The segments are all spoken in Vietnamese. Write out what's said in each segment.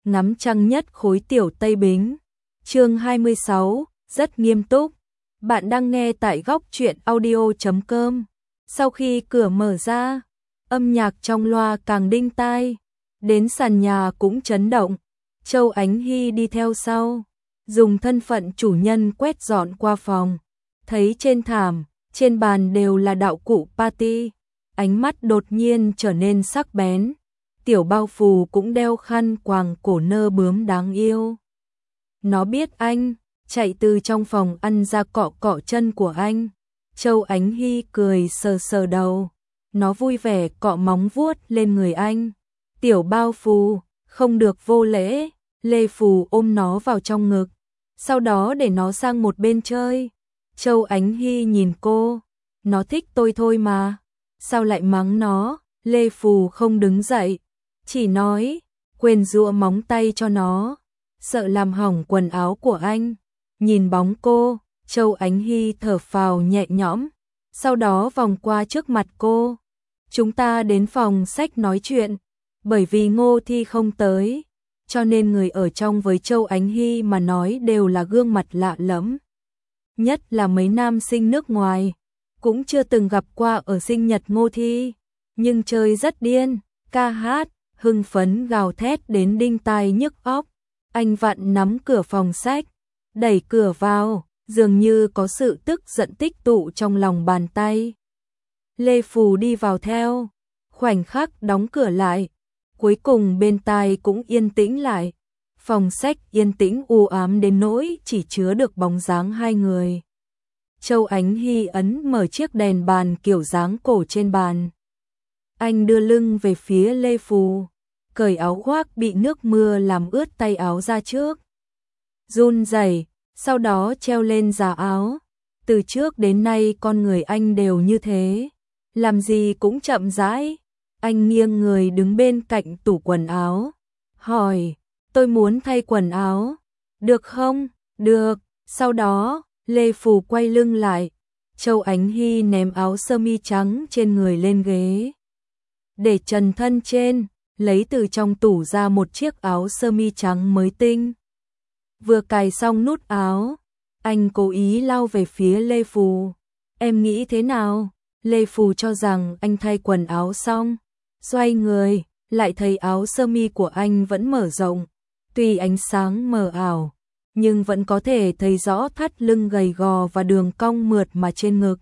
ngắm trăng nhất khối tiểu Tây Bính. Chương 26, rất nghiêm túc. Bạn đang nghe tại góc truyện audio.com. Sau khi cửa mở ra, âm nhạc trong loa càng đinh tai, đến sàn nhà cũng chấn động. Châu Ánh Hy đi theo sau, dùng thân phận chủ nhân quét dọn qua phòng, thấy trên thảm, trên bàn đều là đạo cụ party, ánh mắt đột nhiên trở nên sắc bén. Tiểu bao phù cũng đeo khăn quàng cổ nơ bướm đáng yêu. Nó biết anh, chạy từ trong phòng ăn ra cọ cọ chân của anh. Châu Ánh Hy cười sờ sờ đầu, nó vui vẻ cọ móng vuốt lên người anh. Tiểu bao phù, không được vô lễ. Lê Phù ôm nó vào trong ngực, sau đó để nó sang một bên chơi. Châu Ánh Hy nhìn cô, nó thích tôi thôi mà, sao lại mắng nó? Lê Phù không đứng dậy, chỉ nói, quên dụa móng tay cho nó, sợ làm hỏng quần áo của anh. Nhìn bóng cô, Châu Ánh Hy thở phào nhẹ nhõm, sau đó vòng qua trước mặt cô. Chúng ta đến phòng sách nói chuyện, bởi vì Ngô Thi không tới, cho nên người ở trong với Châu Ánh Hy mà nói đều là gương mặt lạ lẫm. Nhất là mấy nam sinh nước ngoài, cũng chưa từng gặp qua ở sinh nhật Ngô Thi, nhưng chơi rất điên, ca hát, hưng phấn gào thét đến đinh tai nhức óc. Anh Vạn nắm cửa phòng sách, đẩy cửa vào, dường như có sự tức giận tích tụ trong lòng bàn tay. Lê Phù đi vào theo, khoảnh khắc đóng cửa lại, cuối cùng bên tai cũng yên tĩnh lại. Phòng sách yên tĩnh u ám đến nỗi chỉ chứa được bóng dáng hai người. Châu Ánh Hy ấn mở chiếc đèn bàn kiểu dáng cổ trên bàn. Anh đưa lưng về phía Lê Phù, cởi áo khoác bị nước mưa làm ướt tay áo ra trước. Run rẩy, sau đó treo lên già áo. Từ trước đến nay con người anh đều như thế, làm gì cũng chậm rãi. Anh nghiêng người đứng bên cạnh tủ quần áo, hỏi, tôi muốn thay quần áo, được không? Được. Sau đó, Lê Phù quay lưng lại, Châu Ánh Hy ném áo sơ mi trắng trên người lên ghế, để trần thân trên, lấy từ trong tủ ra một chiếc áo sơ mi trắng mới tinh. Vừa cài xong nút áo, anh cố ý lao về phía Lê Phù. Em nghĩ thế nào? Lê Phù cho rằng anh thay quần áo xong, xoay người, lại thấy áo sơ mi của anh vẫn mở rộng, tuy ánh sáng mờ ảo, nhưng vẫn có thể thấy rõ thắt lưng gầy gò và đường cong mượt mà trên ngực.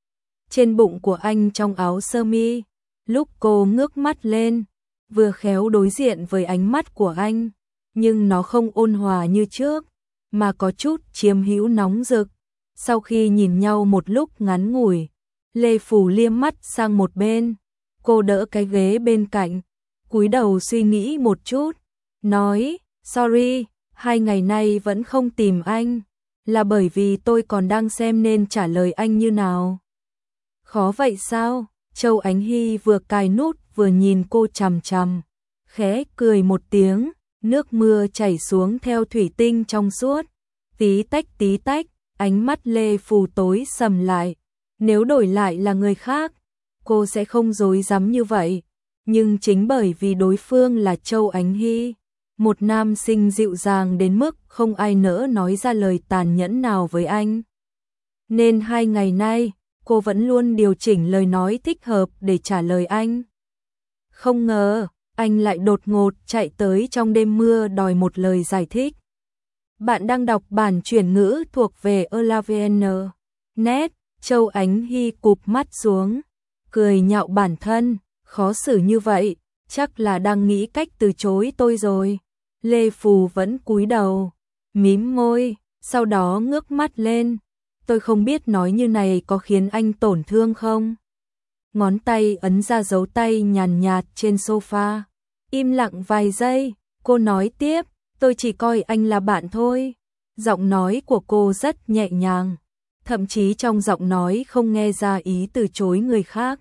Trên bụng của anh trong áo sơ mi, lúc cô ngước mắt lên, vừa khéo đối diện với ánh mắt của anh, nhưng nó không ôn hòa như trước, mà có chút chiếm hữu nóng rực. Sau khi nhìn nhau một lúc ngắn ngủi, Lê Phù liếc mắt sang một bên, cô đỡ cái ghế bên cạnh, cúi đầu suy nghĩ một chút, nói, sorry, 2 ngày nay vẫn không tìm anh, là bởi vì tôi còn đang xem nên trả lời anh như nào. Khó vậy sao? Châu Ánh Hy vừa cài nút vừa nhìn cô chằm chằm, khẽ cười một tiếng, nước mưa chảy xuống theo thủy tinh trong suốt, tí tách, ánh mắt Lê Phù tối sầm lại. Nếu đổi lại là người khác, cô sẽ không dối dám như vậy, nhưng chính bởi vì đối phương là Châu Ánh Hy, một nam sinh dịu dàng đến mức không ai nỡ nói ra lời tàn nhẫn nào với anh, nên 2 ngày nay, cô vẫn luôn điều chỉnh lời nói thích hợp để trả lời anh. Không ngờ, anh lại đột ngột chạy tới trong đêm mưa đòi một lời giải thích. Bạn đang đọc bản chuyển ngữ thuộc về Elavn.net. Châu Ánh Hy cụp mắt xuống, cười nhạo bản thân, khó xử như vậy, chắc là đang nghĩ cách từ chối tôi rồi. Lê Phù vẫn cúi đầu, mím môi, sau đó ngước mắt lên. Tôi không biết nói như này có khiến anh tổn thương không? Ngón tay ấn ra dấu tay nhàn nhạt trên sofa. Im lặng vài giây, cô nói tiếp, tôi chỉ coi anh là bạn thôi. Giọng nói của cô rất nhẹ nhàng, thậm chí trong giọng nói không nghe ra ý từ chối người khác.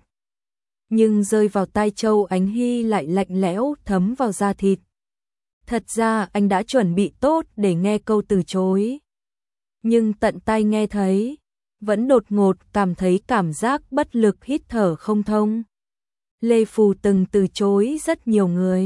Nhưng rơi vào tai Châu Ánh Hy lại lạnh lẽo thấm vào da thịt. Thật ra anh đã chuẩn bị tốt để nghe câu từ chối. Nhưng tận tai nghe thấy, vẫn đột ngột cảm thấy cảm giác bất lực hít thở không thông. Lê Phù từng từ chối rất nhiều người,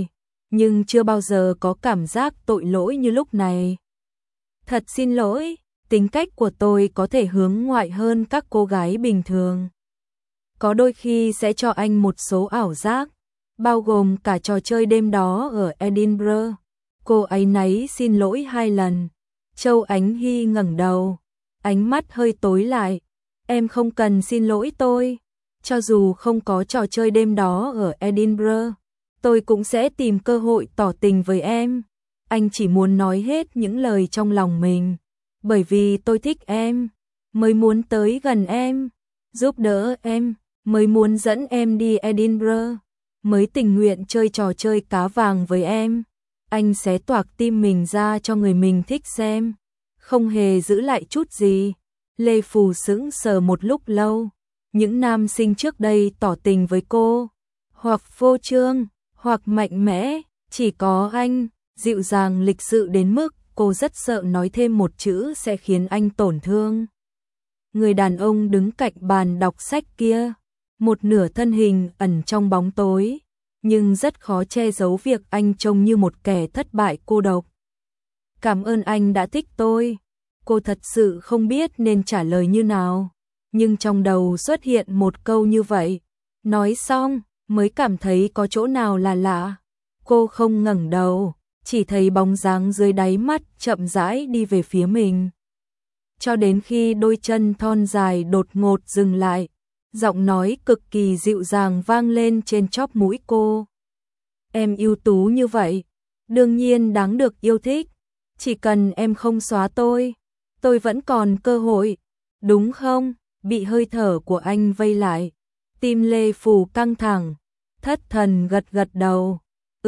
nhưng chưa bao giờ có cảm giác tội lỗi như lúc này. Thật xin lỗi, tính cách của tôi có thể hướng ngoại hơn các cô gái bình thường. Có đôi khi sẽ cho anh một số ảo giác, bao gồm cả trò chơi đêm đó ở Edinburgh. Cô ấy náy xin lỗi 2 lần. Châu Ánh Hy ngẩng đầu, ánh mắt hơi tối lại. Em không cần xin lỗi tôi. Cho dù không có trò chơi đêm đó ở Edinburgh, tôi cũng sẽ tìm cơ hội tỏ tình với em. Anh chỉ muốn nói hết những lời trong lòng mình. Bởi vì tôi thích em, mới muốn tới gần em, giúp đỡ em, mới muốn dẫn em đi Edinburgh, mới tình nguyện chơi trò chơi cá vàng với em. Anh xé toạc tim mình ra cho người mình thích xem, không hề giữ lại chút gì. Lê Phù sững sờ một lúc lâu. Những nam sinh trước đây tỏ tình với cô, hoặc phô trương, hoặc mạnh mẽ, chỉ có anh, dịu dàng lịch sự đến mức cô rất sợ nói thêm một chữ sẽ khiến anh tổn thương. Người đàn ông đứng cạnh bàn đọc sách kia, một nửa thân hình ẩn trong bóng tối, nhưng rất khó che giấu việc anh trông như một kẻ thất bại cô độc. Cảm ơn anh đã thích tôi. Cô thật sự không biết nên trả lời như nào, nhưng trong đầu xuất hiện một câu như vậy. Nói xong, mới cảm thấy có chỗ nào là lạ. Cô không ngẩng đầu, chỉ thấy bóng dáng dưới đáy mắt chậm rãi đi về phía mình. Cho đến khi đôi chân thon dài đột ngột dừng lại, giọng nói cực kỳ dịu dàng vang lên trên chóp mũi cô. Em ưu tú như vậy, đương nhiên đáng được yêu thích. Chỉ cần em không xóa tôi vẫn còn cơ hội, đúng không? Bị hơi thở của anh vây lại, tim Lê Phù căng thẳng, thất thần gật gật đầu.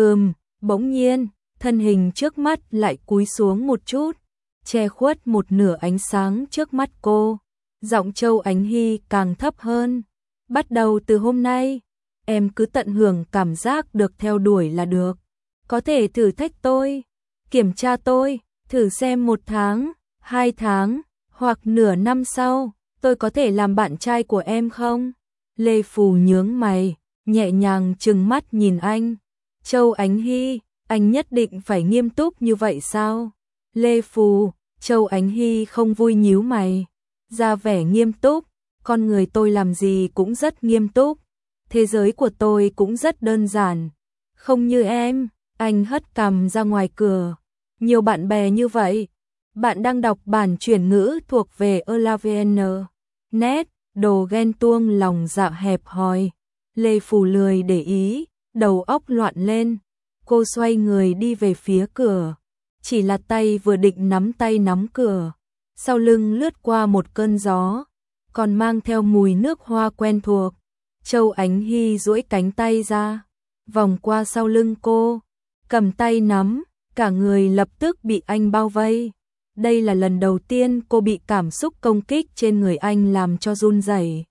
Bỗng nhiên, thân hình trước mắt lại cúi xuống một chút, che khuất một nửa ánh sáng trước mắt cô. Giọng Châu Ánh Hy càng thấp hơn. Bắt đầu từ hôm nay, em cứ tận hưởng cảm giác được theo đuổi là được. Có thể thử thách tôi, kiểm tra tôi, thử xem 1 tháng, 2 tháng, hoặc nửa năm sau, tôi có thể làm bạn trai của em không? Lê Phù nhướng mày, nhẹ nhàng trừng mắt nhìn anh. Châu Ánh Hy, anh nhất định phải nghiêm túc như vậy sao? Lê Phù, Châu Ánh Hy không vui nhíu mày, ra vẻ nghiêm túc. Con người tôi làm gì cũng rất nghiêm túc. Thế giới của tôi cũng rất đơn giản. Không như em. Anh hất cằm ra ngoài cửa. Nhiều bạn bè như vậy. Bạn đang đọc bản chuyển ngữ thuộc về Elavn. Net, đồ ghen tuông lòng dạ hẹp hòi. Lê Phù lười để ý, đầu óc loạn lên. Cô xoay người đi về phía cửa. Chỉ là tay vừa định nắm tay nắm cửa. Sau lưng lướt qua một cơn gió, còn mang theo mùi nước hoa quen thuộc. Châu Ánh Hy duỗi cánh tay ra, vòng qua sau lưng cô, cầm tay nắm, cả người lập tức bị anh bao vây. Đây là lần đầu tiên cô bị cảm xúc công kích trên người anh làm cho run rẩy,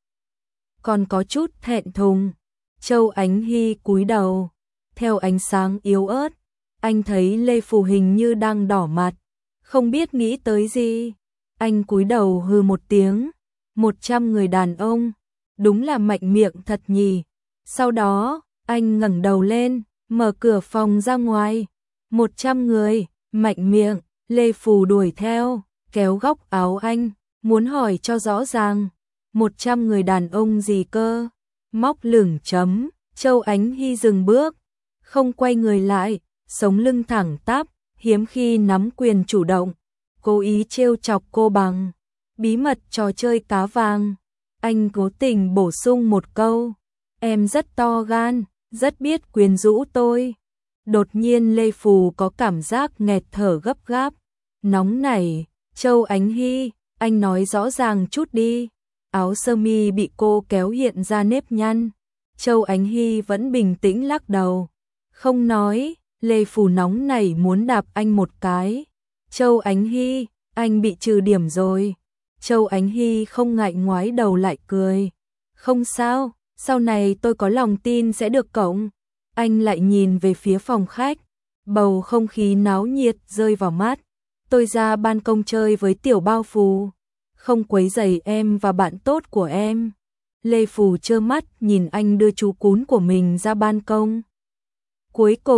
còn có chút thẹn thùng. Châu Ánh Hy cúi đầu, theo ánh sáng yếu ớt, anh thấy Lê Phù hình như đang đỏ mặt, không biết nghĩ tới gì. Anh cúi đầu hừ một tiếng. 100 người đàn ông, đúng là mạnh miệng thật nhỉ. Sau đó, anh ngẩng đầu lên, mở cửa phòng ra ngoài. 100 người, mạnh miệng. Lê Phù đuổi theo, kéo góc áo anh, muốn hỏi cho rõ ràng. 100 người đàn ông gì cơ? Móc lửng chấm. Châu Ánh Hy dừng bước, không quay người lại, sống lưng thẳng tắp, hiếm khi nắm quyền chủ động. Cố ý trêu chọc cô bằng bí mật trò chơi cá vàng. Anh cố tình bổ sung một câu. Em rất to gan, rất biết quyến rũ tôi. Đột nhiên Lê Phù có cảm giác nghẹt thở gấp gáp, nóng nảy. Châu Ánh Hy, anh nói rõ ràng chút đi. Áo sơ mi bị cô kéo hiện ra nếp nhăn. Châu Ánh Hy vẫn bình tĩnh lắc đầu. Không nói. Lê Phù nóng nảy muốn đạp anh một cái. Châu Ánh Hy, anh bị trừ điểm rồi. Châu Ánh Hy không ngại ngoái đầu lại cười. Không sao, sau này tôi có lòng tin sẽ được cộng. Anh lại nhìn về phía phòng khách. Bầu không khí náo nhiệt rơi vào mắt. Tôi ra ban công chơi với Tiểu Bao Phù. Không quấy rầy em và bạn tốt của em. Lê Phù trơ mắt nhìn anh đưa chú cún của mình ra ban công. Cuối cùng,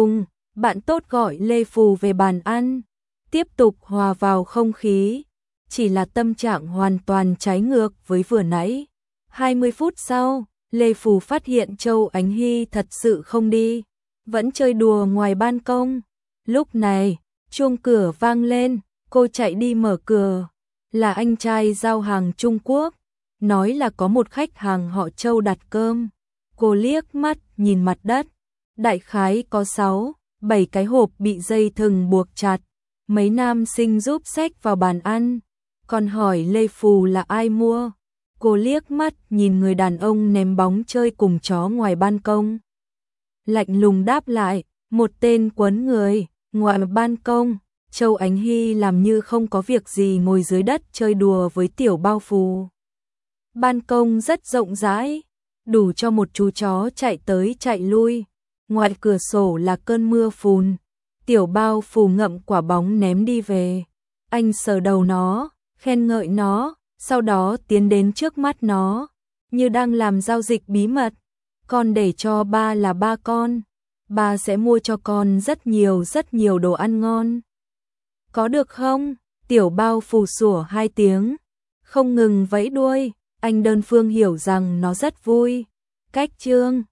Bạn tốt gọi Lê Phù về bàn ăn, tiếp tục hòa vào không khí, chỉ là tâm trạng hoàn toàn trái ngược với vừa nãy. 20 phút sau, Lê Phù phát hiện Châu Ánh Hy thật sự không đi, vẫn chơi đùa ngoài ban công. Lúc này, chuông cửa vang lên, cô chạy đi mở cửa, là anh trai giao hàng Trung Quốc, nói là có một khách hàng họ Châu đặt cơm. Cô liếc mắt nhìn mặt đất, đại khái có 6-7 cái hộp bị dây thừng buộc chặt, mấy nam sinh giúp xách vào bàn ăn, còn hỏi Lê Phù là ai mua. Cô liếc mắt nhìn người đàn ông ném bóng chơi cùng chó ngoài ban công. Lạnh lùng đáp lại, một tên quấn người, ngoài ban công. Châu Ánh Hy làm như không có việc gì ngồi dưới đất chơi đùa với Tiểu Bao Phù. Ban công rất rộng rãi, đủ cho một chú chó chạy tới chạy lui. Ngoài cửa sổ là cơn mưa phùn. Tiểu Bao Phù ngậm quả bóng ném đi về. Anh sờ đầu nó, khen ngợi nó, sau đó tiến đến trước mắt nó, như đang làm giao dịch bí mật. Con để cho ba là ba con. Ba sẽ mua cho con rất nhiều đồ ăn ngon. Có được không? Tiểu Bao Phù sủa 2 tiếng, không ngừng vẫy đuôi. Anh đơn phương hiểu rằng nó rất vui. Cách chương